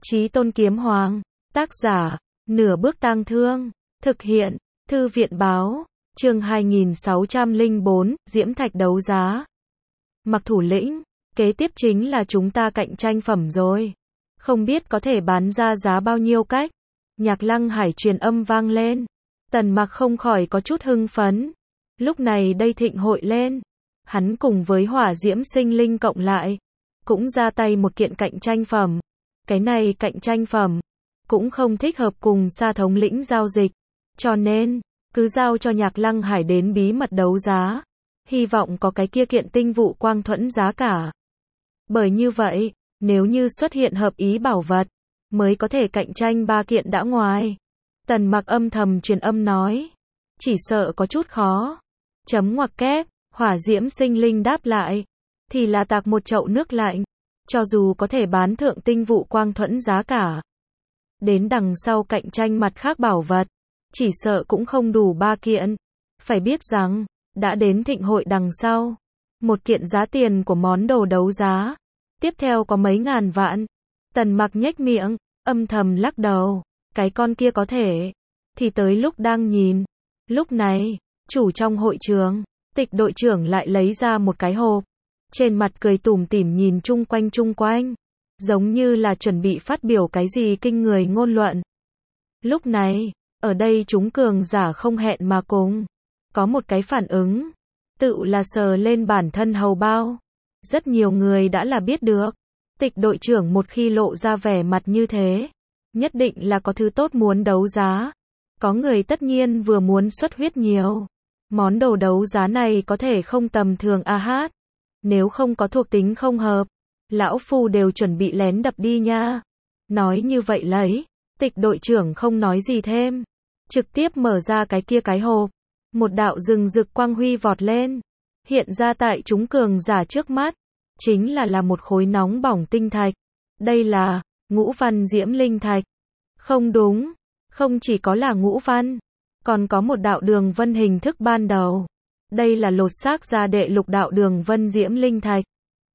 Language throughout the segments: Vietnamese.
Chí Tôn Kiếm Hoàng. Tác giả, Nửa Bước Tang Thương. Thực hiện, Thư viện báo. Chương 2604, Diễm Thạch đấu giá. Mặc thủ lĩnh, kế tiếp chính là chúng ta cạnh tranh phẩm rồi. Không biết có thể bán ra giá bao nhiêu cách. Nhạc Lăng Hải truyền âm vang lên. Tần Mặc không khỏi có chút hưng phấn. Lúc này đây thịnh hội lên, hắn cùng với Hỏa Diễm Sinh Linh cộng lại, cũng ra tay một kiện cạnh tranh phẩm. Cái này cạnh tranh phẩm cũng không thích hợp cùng Sa thống lĩnh giao dịch, cho nên cứ giao cho Nhạc Lăng Hải đến bí mật đấu giá, hy vọng có cái kia kiện tinh vụ quang thuẫn giá cả. Bởi như vậy, nếu như xuất hiện hợp ý bảo vật, mới có thể cạnh tranh ba kiện đã ngoài. Tần Mặc âm thầm truyền âm nói, chỉ sợ có chút khó. Chấm ngoặc kép, Hỏa Diễm Sinh Linh đáp lại, thì là tạc một chậu nước lạnh. Cho dù có thể bán thượng tinh vụ quang thuẫn giá cả, đến đằng sau cạnh tranh mặt khác bảo vật, chỉ sợ cũng không đủ ba kiện. Phải biết rằng, đã đến thịnh hội đằng sau, một kiện giá tiền của món đồ đấu giá, tiếp theo có mấy ngàn vạn. Tần Mặc nhếch miệng, âm thầm lắc đầu, cái con kia có thể, thì tới lúc đang nhìn. Lúc này, chủ trong hội trường, Tịch đội trưởng lại lấy ra một cái hộp, trên mặt cười tủm tỉm nhìn chung quanh, giống như là chuẩn bị phát biểu cái gì kinh người ngôn luận. Lúc này, ở đây chúng cường giả không hẹn mà cùng, có một cái phản ứng, tự là sờ lên bản thân hầu bao. Rất nhiều người đã là biết được, Tịch đội trưởng một khi lộ ra vẻ mặt như thế, nhất định là có thứ tốt muốn đấu giá. Có người tất nhiên vừa muốn xuất huyết nhiều. Món đồ đấu giá này có thể không tầm thường a hát. Nếu không có thuộc tính không hợp, lão phu đều chuẩn bị lén đập đi nha. Nói như vậy lấy, Tịch đội trưởng không nói gì thêm, trực tiếp mở ra cái kia cái hộp. Một đạo rừng rực quang huy vọt lên, hiện ra tại chúng cường giả trước mắt, chính là một khối nóng bỏng tinh thạch. Đây là Ngũ Văn Diễm Linh Thạch. Không đúng, không chỉ có là ngũ văn, còn có một đạo đường vân hình thức ban đầu. Đây là lột xác ra đệ lục đạo đường vân Diễm Linh Thạch.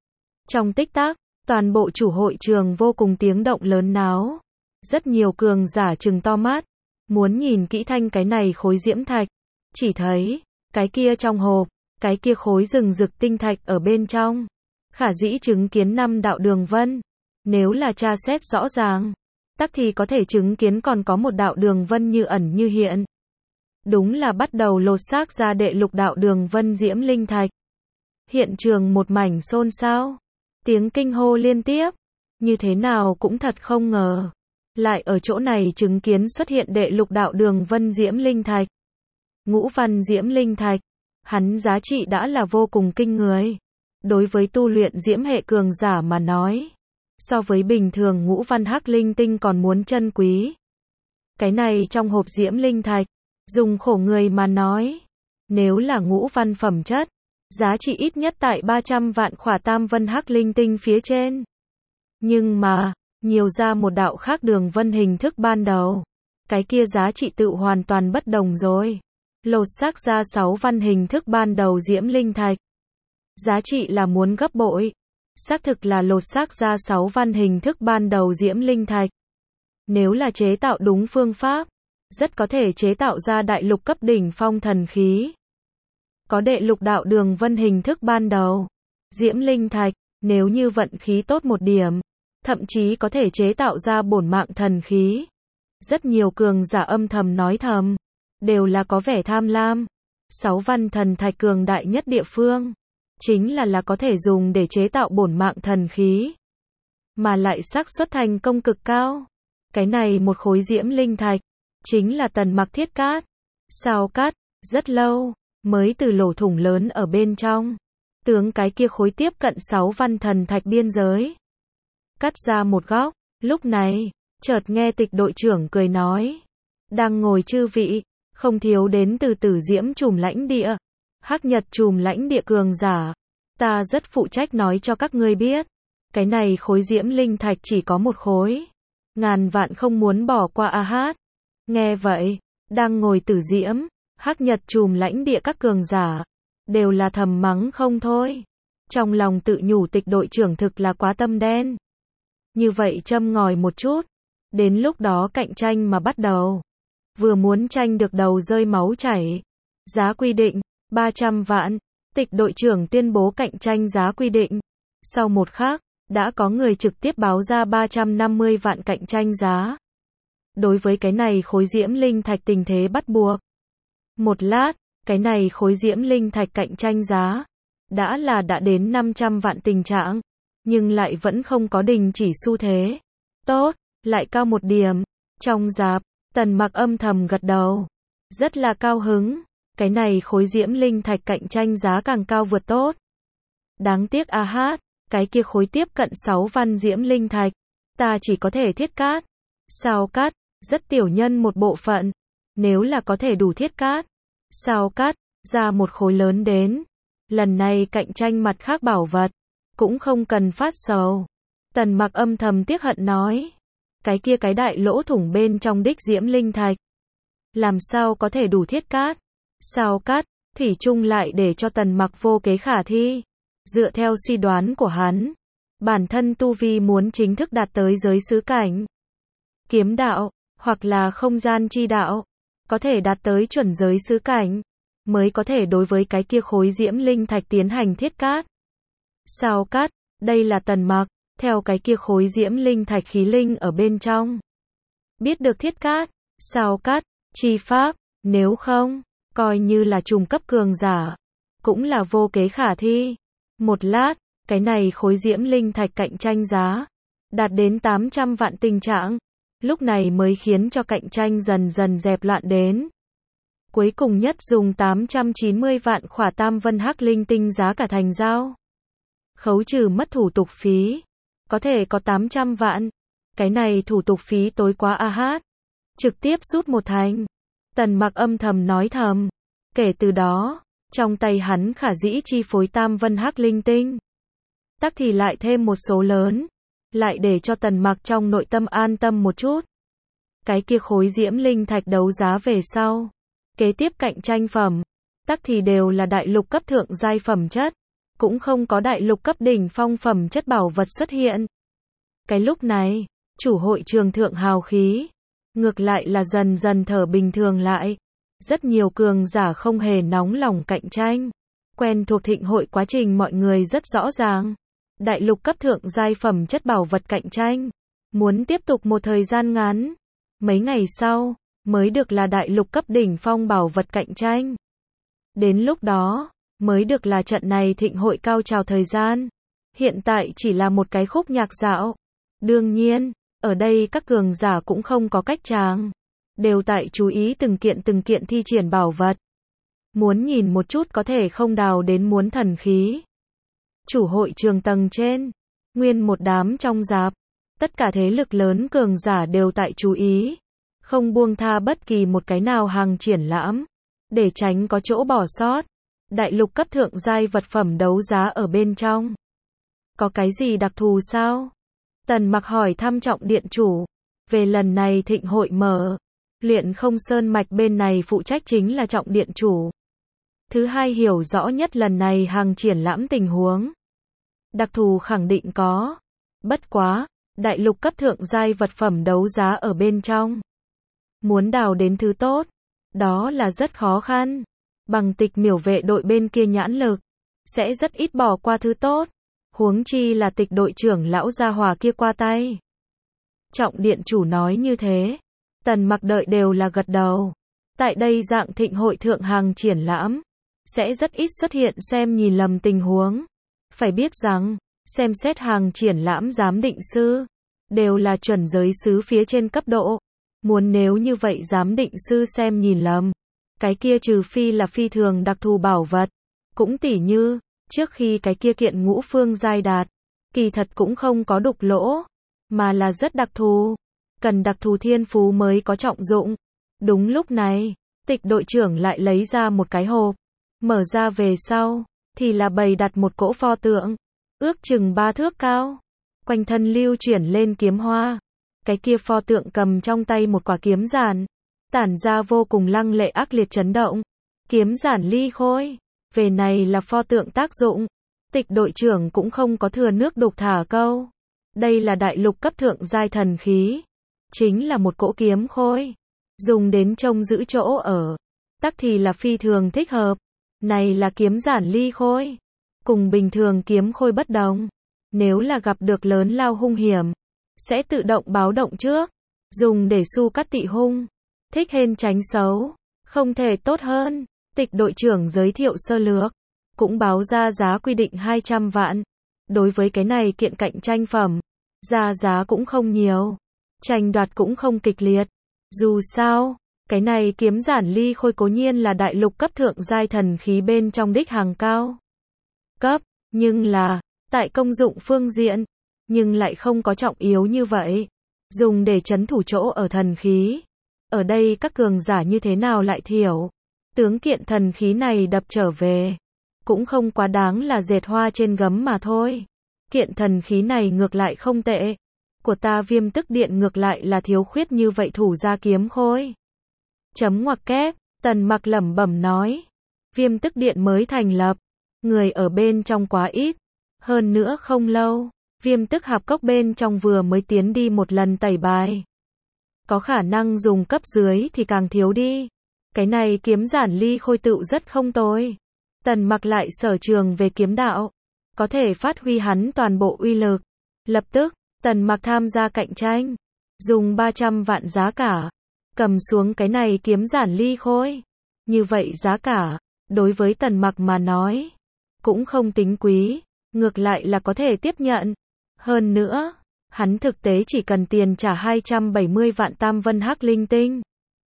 Trong tích tắc, toàn bộ chủ hội trường vô cùng tiếng động lớn náo. Rất nhiều cường giả trừng to mắt, muốn nhìn kỹ thanh cái này khối diễm thạch. Chỉ thấy, cái kia trong hộp, cái kia khối rừng rực tinh thạch ở bên trong. Khả dĩ chứng kiến 5 đạo đường vân. Nếu là tra xét rõ ràng, tắc thì có thể chứng kiến còn có một đạo đường vân như ẩn như hiện. Đúng là bắt đầu lột xác ra đệ lục đạo đường vân Diễm Linh Thạch. Hiện trường một mảnh xôn xao, tiếng kinh hô liên tiếp, như thế nào cũng thật không ngờ, lại ở chỗ này chứng kiến xuất hiện đệ lục đạo đường vân Diễm Linh Thạch. Ngũ Văn Diễm Linh Thạch, hắn giá trị đã là vô cùng kinh người. Đối với tu luyện diễm hệ cường giả mà nói, so với bình thường ngũ văn hắc linh tinh còn muốn chân quý. Cái này trong hộp Diễm Linh Thạch, dùng khổ người mà nói, nếu là ngũ văn phẩm chất, giá trị ít nhất tại 300 vạn khỏa tam vân hắc linh tinh phía trên. Nhưng mà, nhiều ra một đạo khác đường vân hình thức ban đầu, cái kia giá trị tự hoàn toàn bất đồng rồi. Lột xác ra 6 văn hình thức ban đầu Diễm Linh Thạch, giá trị là muốn gấp bội. Xác thực là lột xác ra 6 văn hình thức ban đầu Diễm Linh Thạch. Nếu là chế tạo đúng phương pháp, rất có thể chế tạo ra đại lục cấp đỉnh phong thần khí. Có đệ lục đạo đường vân hình thức ban đầu Diễm Linh Thạch, nếu như vận khí tốt một điểm, thậm chí có thể chế tạo ra bổn mạng thần khí. Rất nhiều cường giả âm thầm nói thầm, đều là có vẻ tham lam. 6 văn thần thạch cường đại nhất địa phương, chính là có thể dùng để chế tạo bổn mạng thần khí, mà lại xác suất thành công cực cao. Cái này một khối Diễm Linh Thạch, chính là Tần Mặc thiết cát, sao cắt, rất lâu, mới từ lỗ thủng lớn ở bên trong, tướng cái kia khối tiếp cận 6 văn thần thạch biên giới, cắt ra một góc. Lúc này, chợt nghe Tịch đội trưởng cười nói, đang ngồi chư vị, không thiếu đến từ Tử Diễm Trùm lãnh địa, Hắc Nhật Trùm lãnh địa cường giả. Ta rất phụ trách nói cho các ngươi biết, cái này khối Diễm Linh Thạch chỉ có một khối, ngàn vạn không muốn bỏ qua a hát. Nghe vậy, đang ngồi Tử Diễm, Hắc Nhật Trùm lãnh địa các cường giả, đều là thầm mắng không thôi. Trong lòng tự nhủ Tịch đội trưởng thực là quá tâm đen. Như vậy châm ngòi một chút. Đến lúc đó cạnh tranh mà bắt đầu. Vừa muốn tranh được đầu rơi máu chảy. Giá quy định, 300 vạn. Tịch đội trưởng tuyên bố cạnh tranh giá quy định. Sau một khắc, đã có người trực tiếp báo ra 350 vạn cạnh tranh giá. Đối với cái này khối diễm linh thạch tình thế bắt buộc. Một lát, cái này khối diễm linh thạch cạnh tranh giá. Đã đến 500 vạn tình trạng. Nhưng lại vẫn không có đình chỉ xu thế. Tốt, lại cao một điểm. Trong dạp, Tần Mặc âm thầm gật đầu. Rất là cao hứng. Cái này khối diễm linh thạch cạnh tranh giá càng cao vượt tốt. Đáng tiếc a hát, cái kia khối tiếp cận 6 văn diễm linh thạch. Ta chỉ có thể thiết cát. Sao cát, rất tiểu nhân một bộ phận. Nếu là có thể đủ thiết cát. Sao cát, ra một khối lớn đến. Lần này cạnh tranh mặt khác bảo vật. Cũng không cần phát sầu. Tần Mặc âm thầm tiếc hận nói. Cái kia cái đại lỗ thủng bên trong đích diễm linh thạch. Làm sao có thể đủ thiết cát. Sao cát, thủy chung lại để cho Tần Mặc vô kế khả thi. Dựa theo suy đoán của hắn. Bản thân tu vi muốn chính thức đạt tới giới xứ cảnh. Kiếm đạo, hoặc là không gian chi đạo. Có thể đạt tới chuẩn giới xứ cảnh. Mới có thể đối với cái kia khối diễm linh thạch tiến hành thiết cát. Sao cát, đây là Tần Mặc, theo cái kia khối diễm linh thạch khí linh ở bên trong. Biết được thiết cát, sao cát, chi pháp, nếu không, coi như là trùng cấp cường giả, cũng là vô kế khả thi. Một lát, cái này khối diễm linh thạch cạnh tranh giá, đạt đến 800 vạn tình trạng, lúc này mới khiến cho cạnh tranh dần dần dẹp loạn đến. Cuối cùng nhất dùng 890 vạn khỏa tam vân hắc linh tinh giá cả thành giao. Khấu trừ mất thủ tục phí. Có thể có 800 vạn. Cái này thủ tục phí tối quá a hát. Trực tiếp rút một thành. Tần Mặc âm thầm nói thầm. Kể từ đó, trong tay hắn khả dĩ chi phối tam vân hắc linh tinh. Tắc thì lại thêm một số lớn. Lại để cho Tần Mặc trong nội tâm an tâm một chút. Cái kia khối diễm linh thạch đấu giá về sau. Kế tiếp cạnh tranh phẩm. Tắc thì đều là đại lục cấp thượng giai phẩm chất. Cũng không có đại lục cấp đỉnh phong phẩm chất bảo vật xuất hiện. Cái lúc này, chủ hội trường thượng hào khí. Ngược lại là dần dần thở bình thường lại. Rất nhiều cường giả không hề nóng lòng cạnh tranh. Quen thuộc thịnh hội quá trình mọi người rất rõ ràng. Đại lục cấp thượng giai phẩm chất bảo vật cạnh tranh. Muốn tiếp tục một thời gian ngắn. Mấy ngày sau, mới được là đại lục cấp đỉnh phong bảo vật cạnh tranh. Đến lúc đó, mới được là trận này thịnh hội cao trào thời gian. Hiện tại chỉ là một cái khúc nhạc dạo. Đương nhiên, ở đây các cường giả cũng không có cách tráng. Đều tại chú ý từng kiện thi triển bảo vật. Muốn nhìn một chút có thể không đào đến muốn thần khí. Chủ hội trường tầng trên. Nguyên một đám trong dạp. Tất cả thế lực lớn cường giả đều tại chú ý. Không buông tha bất kỳ một cái nào hàng triển lãm. Để tránh có chỗ bỏ sót. Đại lục cấp thượng giai vật phẩm đấu giá ở bên trong. Có cái gì đặc thù sao? Tần Mặc hỏi thăm Trọng điện chủ. Về lần này thịnh hội mở. Luyện không sơn mạch bên này phụ trách chính là Trọng điện chủ. Thứ hai hiểu rõ nhất lần này hàng triển lãm tình huống. Đặc thù khẳng định có. Bất quá, đại lục cấp thượng giai vật phẩm đấu giá ở bên trong. Muốn đào đến thứ tốt. Đó là rất khó khăn. Bằng tịch miểu vệ đội bên kia nhãn lực. Sẽ rất ít bỏ qua thứ tốt. Huống chi là tịch đội trưởng lão gia hòa kia qua tay. Trọng điện chủ nói như thế. Tần Mặc đợi đều là gật đầu. Tại đây dạng thịnh hội thượng hàng triển lãm. Sẽ rất ít xuất hiện xem nhìn lầm tình huống. Phải biết rằng, xem xét hàng triển lãm giám định sư. Đều là chuẩn giới xứ phía trên cấp độ. Muốn nếu như vậy giám định sư xem nhìn lầm. Cái kia trừ phi là phi thường đặc thù bảo vật. Cũng tỉ như, trước khi cái kia kiện ngũ phương giai đạt. Kỳ thật cũng không có đục lỗ. Mà là rất đặc thù. Cần đặc thù thiên phú mới có trọng dụng. Đúng lúc này, tịch đội trưởng lại lấy ra một cái hộp. Mở ra về sau, thì là bày đặt một cỗ pho tượng. Ước chừng 3 thước cao. Quanh thân lưu chuyển lên kiếm hoa. Cái kia pho tượng cầm trong tay một quả kiếm giản. Tản ra vô cùng lăng lệ ác liệt chấn động. Kiếm giản ly khôi. Về này là pho tượng tác dụng. Tịch đội trưởng cũng không có thừa nước đục thả câu. Đây là đại lục cấp thượng giai thần khí. Chính là một cỗ kiếm khôi. Dùng đến trông giữ chỗ ở. Tắc thì là phi thường thích hợp. Này là kiếm giản ly khôi. Cùng bình thường kiếm khôi bất đồng. Nếu là gặp được lớn lao hung hiểm, sẽ tự động báo động trước. Dùng để su cắt tị hung. Thích hên tránh xấu. Không thể tốt hơn. Tịch đội trưởng giới thiệu sơ lược. Cũng báo ra giá quy định 200 vạn. Đối với cái này kiện cạnh tranh phẩm, ra giá cũng không nhiều. Tranh đoạt cũng không kịch liệt. Dù sao, cái này kiếm giản ly khôi cố nhiên là đại lục cấp thượng giai thần khí bên trong đích hàng cao cấp, nhưng là, tại công dụng phương diện, nhưng lại không có trọng yếu như vậy. Dùng để trấn thủ chỗ ở thần khí. Ở đây các cường giả như thế nào lại thiểu. Tướng kiện thần khí này đập trở về. Cũng không quá đáng là dệt hoa trên gấm mà thôi. Kiện thần khí này ngược lại không tệ. Của ta Viêm Tức Điện ngược lại là thiếu khuyết như vậy thủ gia kiếm khôi. Chấm ngoặc kép, Tần Mặc lẩm bẩm nói. Viêm Tức Điện mới thành lập. Người ở bên trong quá ít. Hơn nữa không lâu, Viêm Tức Hạp Cốc bên trong vừa mới tiến đi một lần tẩy bài. Có khả năng dùng cấp dưới thì càng thiếu đi. Cái này kiếm giản ly khôi tựu rất không tồi. Tần Mặc lại sở trường về kiếm đạo. Có thể phát huy hắn toàn bộ uy lực. Lập tức, Tần Mặc tham gia cạnh tranh. Dùng 300 vạn giá cả. Cầm xuống cái này kiếm giản ly khôi. Như vậy giá cả, đối với Tần Mặc mà nói, cũng không tính quý. Ngược lại là có thể tiếp nhận. Hơn nữa, hắn thực tế chỉ cần tiền trả 270 vạn tam vân hắc linh tinh.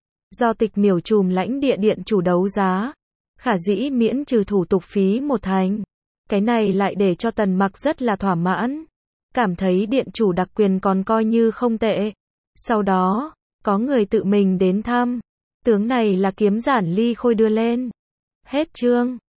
Do Tịch Miểu trùm lãnh địa điện chủ đấu giá. Khả dĩ miễn trừ thủ tục phí một thành. Cái này lại để cho Tần Mặc rất là thỏa mãn. Cảm thấy điện chủ đặc quyền còn coi như không tệ. Sau đó, có người tự mình đến thăm. Tướng này là kiếm giản ly khôi đưa lên. Hết chương.